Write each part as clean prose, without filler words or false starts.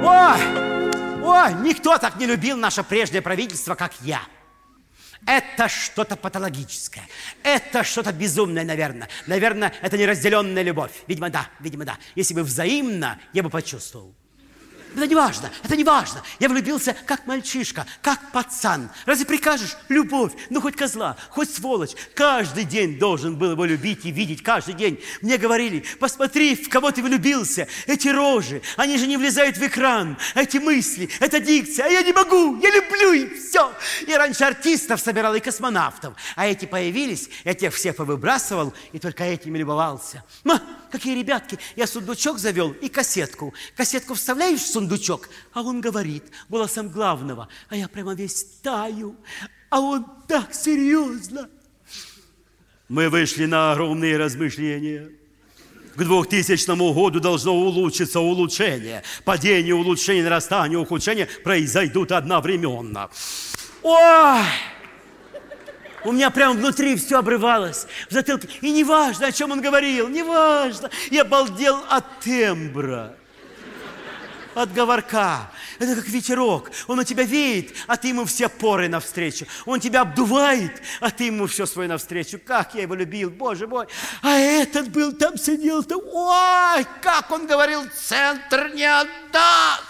Ой, никто так не любил наше прежнее правительство, как я. Это что-то патологическое. Это что-то безумное, наверное. Наверное, это неразделенная любовь. Видимо, да. Если бы взаимно, я бы почувствовал. Это не важно, это не важно. Я влюбился как мальчишка, как пацан. Разве прикажешь? Любовь, ну хоть козла, хоть сволочь. Каждый день должен был его любить и видеть, каждый день. Мне говорили, посмотри, в кого ты влюбился. Эти рожи, они же не влезают в экран. Эти мысли, эта дикция. А я не могу, я люблю и все. Я раньше артистов собирал и космонавтов. А эти появились, я тех всех повыбрасывал и только этими любовался. Какие ребятки, я сундучок завел и кассетку. Кассетку вставляешь в сундучок, а он говорит голосом главного, а я прямо весь таю, а он так серьезно. Мы вышли на огромные размышления. К 2000 году должно улучшиться улучшение. Падение, улучшение, нарастание, ухудшение произойдут одновременно. Ой! У меня прямо внутри все обрывалось, в затылке. И неважно, о чем он говорил, неважно. Я балдел от тембра, от говорка. Это как ветерок. Он на тебя веет, а ты ему все поры навстречу. Он тебя обдувает, а ты ему все свое навстречу. Как я его любил, боже мой. А этот был там, сидел-то. Ой, как он говорил, центр не отдаст.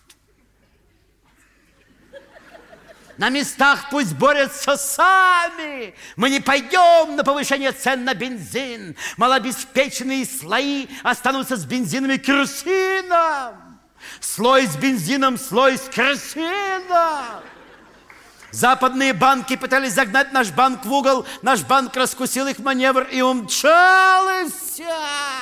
На местах пусть борются сами. Мы не пойдем на повышение цен на бензин. Малообеспеченные слои останутся с бензином и керосином. Слой с бензином, слой с керосином. Западные банки пытались загнать наш банк в угол. Наш банк раскусил их маневр и умчал, и все.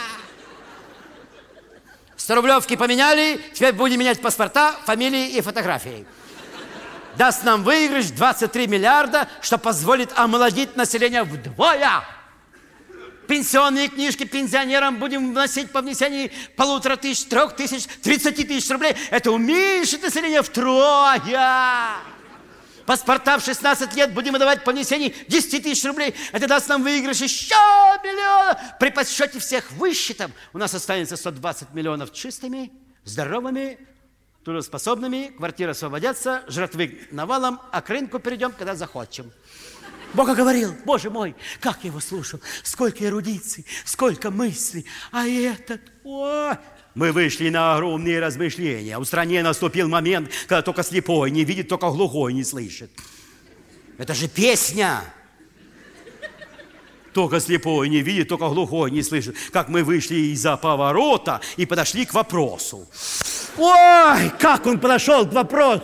100-рублевки поменяли, теперь будем менять паспорта, фамилии и фотографии. Даст нам выигрыш 23 миллиарда, что позволит омолодить население вдвое. Пенсионные книжки пенсионерам будем вносить по внесении 1500, 3000, 30 тысяч рублей. Это уменьшит население втрое. Паспорта в 16 лет будем выдавать по внесении 10 тысяч рублей. Это даст нам выигрыш еще миллиона. При подсчете всех высчетов у нас останется 120 миллионов чистыми, здоровыми, трудоспособными, квартиры освободятся, жратвы навалом, а к рынку перейдем, когда захочем. Бог говорил, боже мой, как я его слушал, сколько эрудиций, сколько мыслей, а этот, Мы вышли на огромные размышления. В стране наступил момент, когда только слепой не видит, только глухой не слышит. Это же песня. Только слепой не видит, только глухой не слышит. Как мы вышли из-за поворота и подошли к вопросу. Ой, как он подошел к вопросу!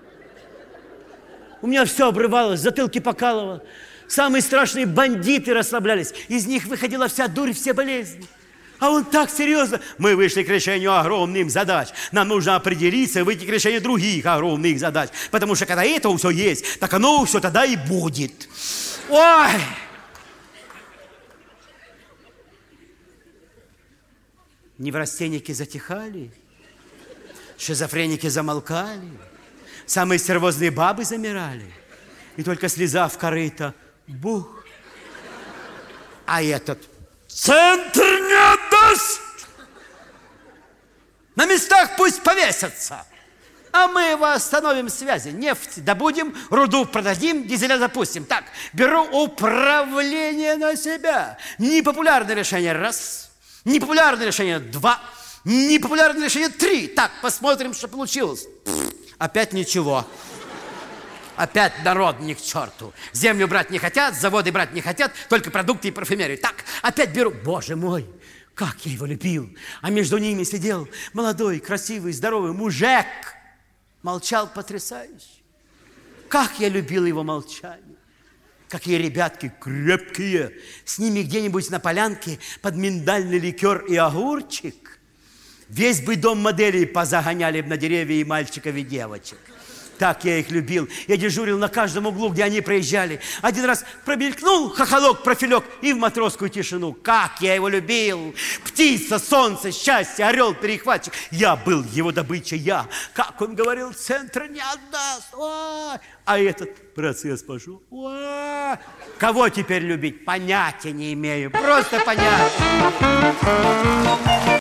У меня все обрывалось, затылки покалывало. Самые страшные бандиты расслаблялись. Из них выходила вся дурь, все болезни. А он так серьезно. Мы вышли к решению огромных задач. Нам нужно определиться и выйти к решению других огромных задач. Потому что когда это все есть, так оно все тогда и будет. Ой! Неврастенники затихали. Шизофреники замолкали, самые стервозные бабы замирали, и только слеза в корыто, бух. А этот центр не отдаст! На местах пусть повесятся, а мы его остановим связи, нефть добудем, руду продадим, дизеля запустим. Так, беру управление на себя. Непопулярное решение раз, непопулярное решение два, непопулярное решение 3. Так, посмотрим, что получилось. Опять ничего. Опять народ ни к черту. Землю брать не хотят, заводы брать не хотят, только продукты и парфюмерию. Так, опять беру. Боже мой, как я его любил. А между ними сидел молодой, красивый, здоровый мужик. Молчал потрясающе. Как я любил его молчание. Какие ребятки крепкие. С ними где-нибудь на полянке под миндальный ликер и огурчик. Весь бы дом моделей позагоняли на деревья и мальчиков, и девочек. Так я их любил. Я дежурил на каждом углу, где они проезжали. Один раз промелькнул хохолок, профилек и в матросскую тишину. Как я его любил! Птица, солнце, счастье, орел, перехватчик. Я был его добычей, я. Как он говорил, центра не отдаст. Ой! А этот процесс пошел. Ой! Кого теперь любить? Понятия не имею. Просто понятия.